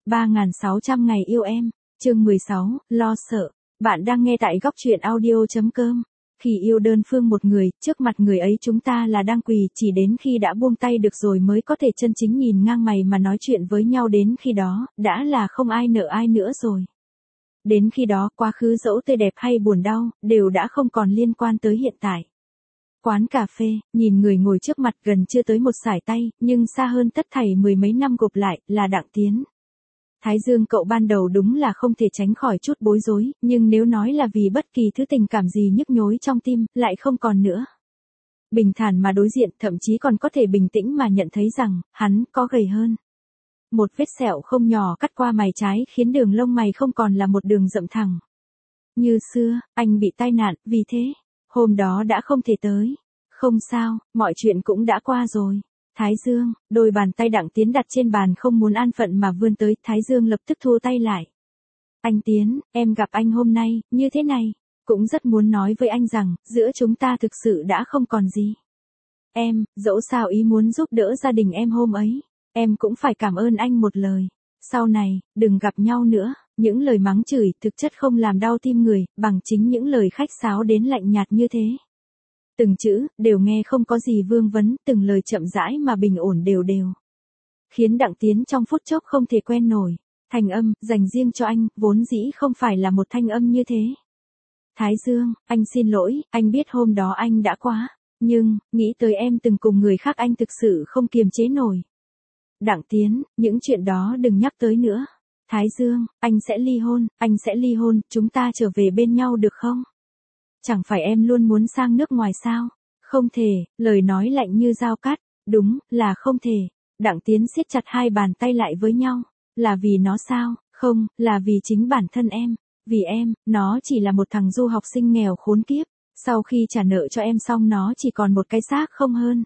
3600 ngày yêu em, chương 16, lo sợ. Bạn đang nghe tại góc truyện audio.com. Khi yêu đơn phương một người, trước mặt người ấy chúng ta là đang quỳ, chỉ đến khi đã buông tay được rồi mới có thể chân chính nhìn ngang mày mà nói chuyện với nhau, đến khi đó, đã là không ai nợ ai nữa rồi. Đến khi đó, quá khứ dẫu tươi đẹp hay buồn đau, đều đã không còn liên quan tới hiện tại. Quán cà phê, nhìn người ngồi trước mặt gần chưa tới một sải tay, nhưng xa hơn tất thảy mười mấy năm gộp lại, là Đặng Tiến. Thái Dương cậu ban đầu đúng là không thể tránh khỏi chút bối rối, nhưng nếu nói là vì bất kỳ thứ tình cảm gì nhức nhối trong tim, lại không còn nữa. Bình thản mà đối diện, thậm chí còn có thể bình tĩnh mà nhận thấy rằng, hắn có gầy hơn. Một vết sẹo không nhỏ cắt qua mày trái khiến đường lông mày không còn là một đường rậm thẳng. Như xưa, anh bị tai nạn, vì thế, hôm đó đã không thể tới. Không sao, mọi chuyện cũng đã qua rồi. Thái Dương, đôi bàn tay Đặng Tiến đặt trên bàn không muốn an phận mà vươn tới, Thái Dương lập tức thua tay lại. Anh Tiến, em gặp anh hôm nay, như thế này, cũng rất muốn nói với anh rằng, giữa chúng ta thực sự đã không còn gì. Em, dẫu sao ý muốn giúp đỡ gia đình em hôm ấy, em cũng phải cảm ơn anh một lời. Sau này, đừng gặp nhau nữa. Những lời mắng chửi thực chất không làm đau tim người, bằng chính những lời khách sáo đến lạnh nhạt như thế. Từng chữ, đều nghe không có gì vương vấn, từng lời chậm rãi mà bình ổn đều đều. Khiến Đặng Tiến trong phút chốc không thể quen nổi. Thành âm, dành riêng cho anh, vốn dĩ không phải là một thanh âm như thế. Thái Dương, anh xin lỗi, anh biết hôm đó anh đã quá. Nhưng, nghĩ tới em từng cùng người khác anh thực sự không kiềm chế nổi. Đặng Tiến, những chuyện đó đừng nhắc tới nữa. Thái Dương, anh sẽ ly hôn, chúng ta trở về bên nhau được không? Chẳng phải em luôn muốn sang nước ngoài sao? Không thể, lời nói lạnh như dao cắt, đúng, là không thể. Đặng Tiến siết chặt hai bàn tay lại với nhau, là vì nó sao? Không, là vì chính bản thân em. Vì em, nó chỉ là một thằng du học sinh nghèo khốn kiếp, sau khi trả nợ cho em xong nó chỉ còn một cái xác không hơn.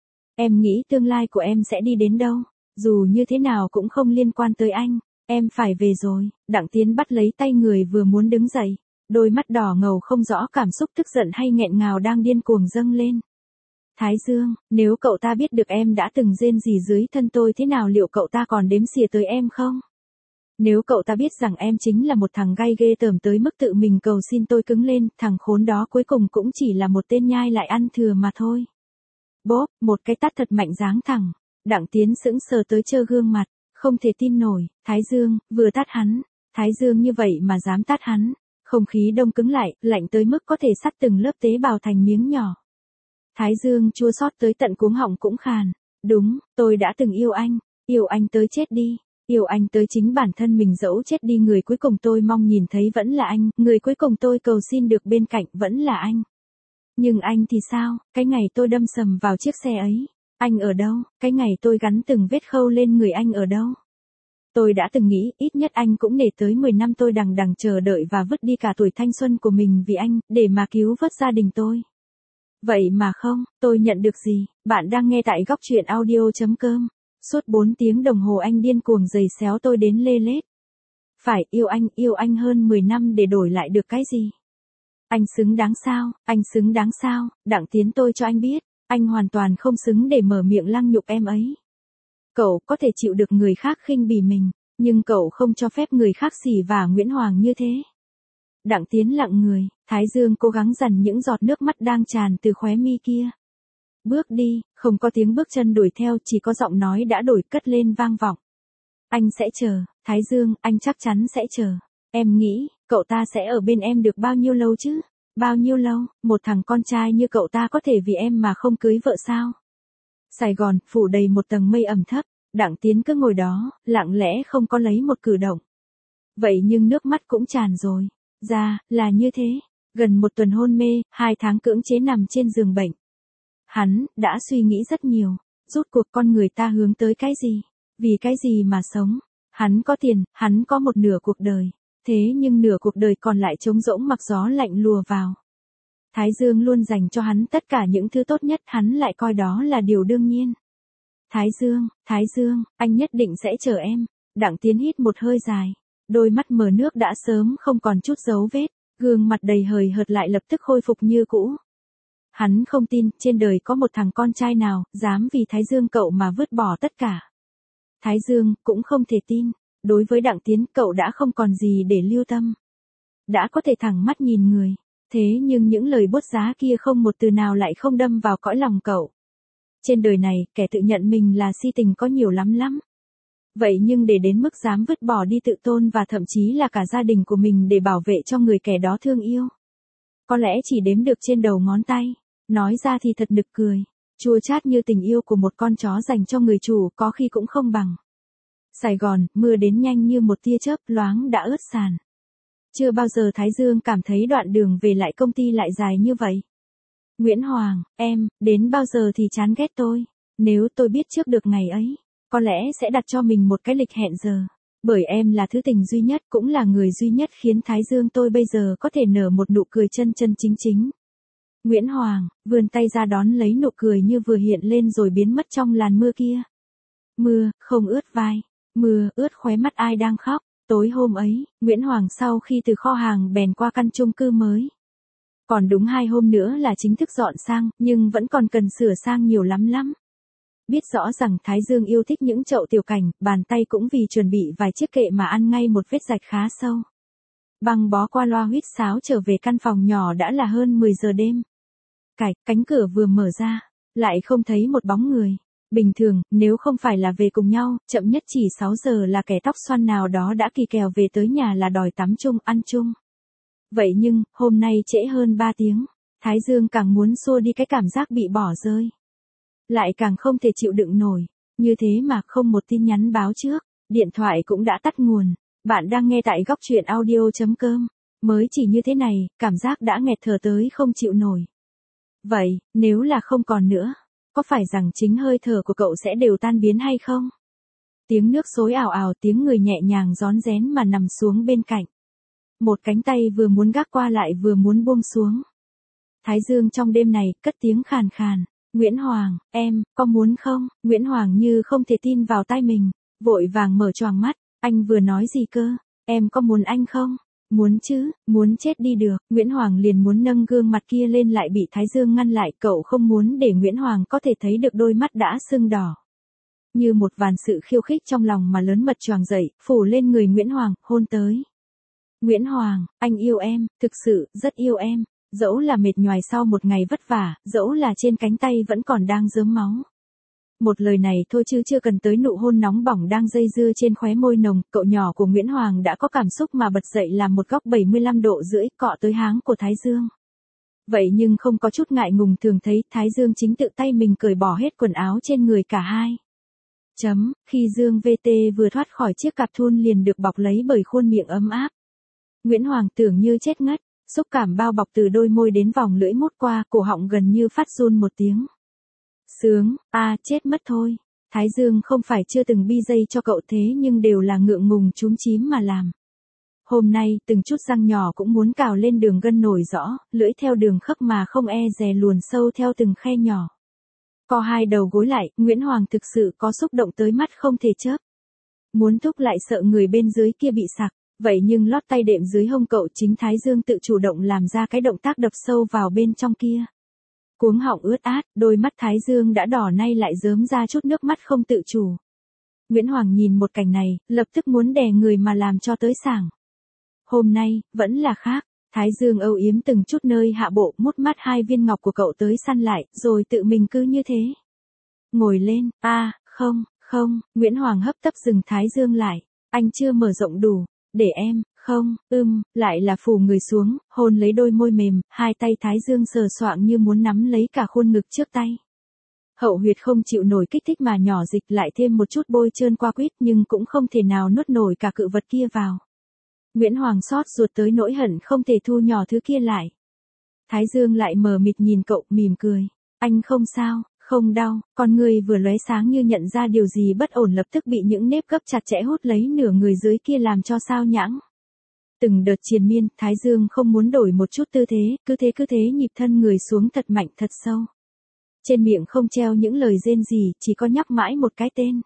Em nghĩ tương lai của em sẽ đi đến đâu? Dù như thế nào cũng không liên quan tới anh. Em phải về rồi. Đặng Tiến bắt lấy tay người vừa muốn đứng dậy. Đôi mắt đỏ ngầu không rõ cảm xúc tức giận hay nghẹn ngào đang điên cuồng dâng lên. Thái Dương, nếu cậu ta biết được em đã từng rên rỉ dưới thân tôi thế nào, liệu cậu ta còn đếm xỉa tới em không? Nếu cậu ta biết rằng em chính là một thằng gay ghê tởm tới mức tự mình cầu xin tôi cứng lên, thằng khốn đó cuối cùng cũng chỉ là một tên nhai lại ăn thừa mà thôi. Bốp, một cái tát thật mạnh giáng thẳng. Đặng Tiến sững sờ tới trơ gương mặt, không thể tin nổi. Thái Dương, vừa tát hắn. Thái Dương như vậy mà dám tát hắn. Không khí đông cứng lại, lạnh tới mức có thể sắt từng lớp tế bào thành miếng nhỏ. Thái Dương chua xót tới tận cuống họng cũng khàn. Đúng, tôi đã từng yêu anh tới chết đi. Yêu anh tới chính bản thân mình, dẫu chết đi người cuối cùng tôi mong nhìn thấy vẫn là anh, người cuối cùng tôi cầu xin được bên cạnh vẫn là anh. Nhưng anh thì sao, cái ngày tôi đâm sầm vào chiếc xe ấy, anh ở đâu, cái ngày tôi gắn từng vết khâu lên người anh ở đâu? Tôi đã từng nghĩ, ít nhất anh cũng nể tới 10 năm tôi đằng đằng chờ đợi và vứt đi cả tuổi thanh xuân của mình vì anh, để mà cứu vớt gia đình tôi. Vậy mà không, tôi nhận được gì? Bạn đang nghe tại góc truyện audio.com. Suốt 4 tiếng đồng hồ anh điên cuồng giày xéo tôi đến lê lết. Phải, yêu anh hơn 10 năm để đổi lại được cái gì? Anh xứng đáng sao? Đặng Tiến, tôi cho anh biết, anh hoàn toàn không xứng để mở miệng lăng nhục em ấy. Cậu có thể chịu được người khác khinh bỉ mình, nhưng cậu không cho phép người khác xỉ vả Nguyễn Hoàng như thế. Đặng Tiến lặng người, Thái Dương cố gắng dằn những giọt nước mắt đang tràn từ khóe mi kia. Bước đi, không có tiếng bước chân đuổi theo, chỉ có giọng nói đã đổi cất lên vang vọng. Anh sẽ chờ, Thái Dương, anh chắc chắn sẽ chờ. Em nghĩ, cậu ta sẽ ở bên em được bao nhiêu lâu chứ? Bao nhiêu lâu, một thằng con trai như cậu ta có thể vì em mà không cưới vợ sao? Sài Gòn, phủ đầy một tầng mây ẩm thấp, Đặng Tiến cứ ngồi đó, lặng lẽ không có lấy một cử động. Vậy nhưng nước mắt cũng tràn rồi. Ra, là như thế. Gần một tuần hôn mê, 2 tháng cưỡng chế nằm trên giường bệnh. Hắn, đã suy nghĩ rất nhiều. Rốt cuộc con người ta hướng tới cái gì? Vì cái gì mà sống? Hắn có tiền, hắn có một nửa cuộc đời. Thế nhưng nửa cuộc đời còn lại trống rỗng mặc gió lạnh lùa vào. Thái Dương luôn dành cho hắn tất cả những thứ tốt nhất, hắn lại coi đó là điều đương nhiên. Thái Dương, anh nhất định sẽ chờ em. Đặng Tiến hít một hơi dài. Đôi mắt mờ nước đã sớm không còn chút dấu vết. Gương mặt đầy hời hợt lại lập tức khôi phục như cũ. Hắn không tin, trên đời có một thằng con trai nào, dám vì Thái Dương cậu mà vứt bỏ tất cả. Thái Dương, cũng không thể tin. Đối với Đặng Tiến, cậu đã không còn gì để lưu tâm. Đã có thể thẳng mắt nhìn người. Thế nhưng những lời bốt giá kia không một từ nào lại không đâm vào cõi lòng cậu. Trên đời này, kẻ tự nhận mình là si tình có nhiều lắm lắm. Vậy nhưng để đến mức dám vứt bỏ đi tự tôn và thậm chí là cả gia đình của mình để bảo vệ cho người kẻ đó thương yêu. Có lẽ chỉ đếm được trên đầu ngón tay. Nói ra thì thật nực cười. Chua chát như tình yêu của một con chó dành cho người chủ có khi cũng không bằng. Sài Gòn, mưa đến nhanh như một tia chớp loáng đã ướt sàn. Chưa bao giờ Thái Dương cảm thấy đoạn đường về lại công ty lại dài như vậy. Nguyễn Hoàng, em, đến bao giờ thì chán ghét tôi? Nếu tôi biết trước được ngày ấy, có lẽ sẽ đặt cho mình một cái lịch hẹn giờ. Bởi em là thứ tình duy nhất cũng là người duy nhất khiến Thái Dương tôi bây giờ có thể nở một nụ cười chân chân chính chính. Nguyễn Hoàng, vươn tay ra đón lấy nụ cười như vừa hiện lên rồi biến mất trong làn mưa kia. Mưa, không ướt vai. Mưa, ướt khóe mắt ai đang khóc. Tối hôm ấy, Nguyễn Hoàng sau khi từ kho hàng bèn qua căn chung cư mới. Còn đúng 2 hôm nữa là chính thức dọn sang, nhưng vẫn còn cần sửa sang nhiều lắm lắm. Biết rõ rằng Thái Dương yêu thích những chậu tiểu cảnh, bàn tay cũng vì chuẩn bị vài chiếc kệ mà ăn ngay một vết rạch khá sâu. Băng bó qua loa huýt sáo trở về căn phòng nhỏ đã là hơn 10 giờ đêm. Cánh cửa vừa mở ra, lại không thấy một bóng người. Bình thường, nếu không phải là về cùng nhau, chậm nhất chỉ 6 giờ là kẻ tóc xoăn nào đó đã kỳ kèo về tới nhà là đòi tắm chung, ăn chung. Vậy nhưng, hôm nay trễ hơn 3 tiếng, Thái Dương càng muốn xua đi cái cảm giác bị bỏ rơi. Lại càng không thể chịu đựng nổi. Như thế mà không một tin nhắn báo trước, điện thoại cũng đã tắt nguồn. Bạn đang nghe tại góc truyện audio.com. Mới chỉ như thế này, cảm giác đã nghẹt thở tới không chịu nổi. Vậy, nếu là không còn nữa, có phải rằng chính hơi thở của cậu sẽ đều tan biến hay không? Tiếng nước xối ào ào, tiếng người nhẹ nhàng rón rén mà nằm xuống bên cạnh. Một cánh tay vừa muốn gác qua lại vừa muốn buông xuống. Thái Dương trong đêm này, cất tiếng khàn khàn. Nguyễn Hoàng, em, có muốn không? Nguyễn Hoàng như không thể tin vào tai mình, vội vàng mở choàng mắt. Anh vừa nói gì cơ? Em có muốn anh không? Muốn chứ, muốn chết đi được. Nguyễn Hoàng liền muốn nâng gương mặt kia lên lại bị Thái Dương ngăn lại. Cậu không muốn để Nguyễn Hoàng có thể thấy được đôi mắt đã sưng đỏ. Như một vàn sự khiêu khích trong lòng mà lớn mật choàng dậy, phủ lên người Nguyễn Hoàng, hôn tới. Nguyễn Hoàng, anh yêu em, thực sự, rất yêu em. Dẫu là mệt nhoài sau một ngày vất vả, dẫu là trên cánh tay vẫn còn đang rớm máu. Một lời này thôi chứ chưa cần tới nụ hôn nóng bỏng đang dây dưa trên khóe môi nồng, cậu nhỏ của Nguyễn Hoàng đã có cảm xúc mà bật dậy làm một góc 75 độ rưỡi cọ tới háng của Thái Dương. Vậy nhưng không có chút ngại ngùng, thường thấy Thái Dương chính tự tay mình cởi bỏ hết quần áo trên người cả hai. Khi Dương VT vừa thoát khỏi chiếc cạp thun liền được bọc lấy bởi khuôn miệng ấm áp. Nguyễn Hoàng tưởng như chết ngất, xúc cảm bao bọc từ đôi môi đến vòng lưỡi mút qua, cổ họng gần như phát run một tiếng. Sướng, chết mất thôi. Thái Dương không phải chưa từng bi dây cho cậu thế nhưng đều là ngượng ngùng chúm chím mà làm. Hôm nay, từng chút răng nhỏ cũng muốn cào lên đường gân nổi rõ, lưỡi theo đường khớp mà không e dè luồn sâu theo từng khe nhỏ. Co hai đầu gối lại, Nguyễn Hoàng thực sự có xúc động tới mắt không thể chớp. Muốn thúc lại sợ người bên dưới kia bị sặc, vậy nhưng lót tay đệm dưới hông cậu, chính Thái Dương tự chủ động làm ra cái động tác đập sâu vào bên trong kia. Cuống họng ướt át, đôi mắt Thái Dương đã đỏ nay lại rớm ra chút nước mắt không tự chủ. Nguyễn Hoàng nhìn một cảnh này, lập tức muốn đè người mà làm cho tới sảng. Hôm nay, vẫn là khác. Thái Dương âu yếm từng chút nơi hạ bộ, mút mắt 2 viên ngọc của cậu tới săn lại, rồi tự mình cứ như thế. Ngồi lên, không, Nguyễn Hoàng hấp tấp dừng Thái Dương lại. Anh chưa mở rộng đủ, để em, không, lại là phủ người xuống, hôn lấy đôi môi mềm, hai tay Thái Dương sờ soạng như muốn nắm lấy cả khuôn ngực trước tay. Hậu huyệt không chịu nổi kích thích mà nhỏ dịch lại thêm một chút bôi trơn qua quýt nhưng cũng không thể nào nuốt nổi cả cự vật kia vào. Nguyễn Hoàng xót ruột tới nỗi hận không thể thu nhỏ thứ kia lại. Thái Dương lại mờ mịt nhìn cậu, mỉm cười. Anh không sao, không đau, con người vừa lóe sáng như nhận ra điều gì bất ổn lập tức bị những nếp gấp chặt chẽ hút lấy nửa người dưới kia làm cho sao nhãng. Từng đợt triền miên, Thái Dương không muốn đổi một chút tư thế, cứ thế nhịp thân người xuống thật mạnh thật sâu. Trên miệng không treo những lời rên gì, chỉ có nhắc mãi một cái tên.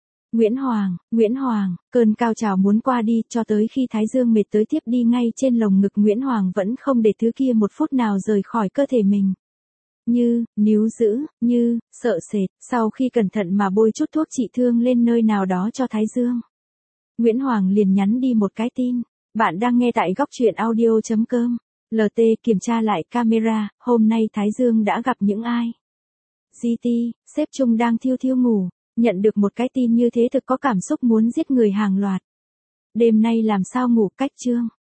Nguyễn Hoàng, cơn cao trào muốn qua đi, cho tới khi Thái Dương mệt tới tiếp đi ngay trên lồng ngực Nguyễn Hoàng vẫn không để thứ kia một phút nào rời khỏi cơ thể mình. Như, níu giữ, như, sợ sệt, sau khi cẩn thận mà bôi chút thuốc trị thương lên nơi nào đó cho Thái Dương. Nguyễn Hoàng liền nhắn đi một cái tin. Bạn đang nghe tại góc truyện audio.com. LT kiểm tra lại camera, hôm nay Thái Dương đã gặp những ai? GT, sếp Trung đang thiêu thiêu ngủ, nhận được một cái tin như thế thực có cảm xúc muốn giết người hàng loạt. Đêm nay làm sao ngủ cách chương.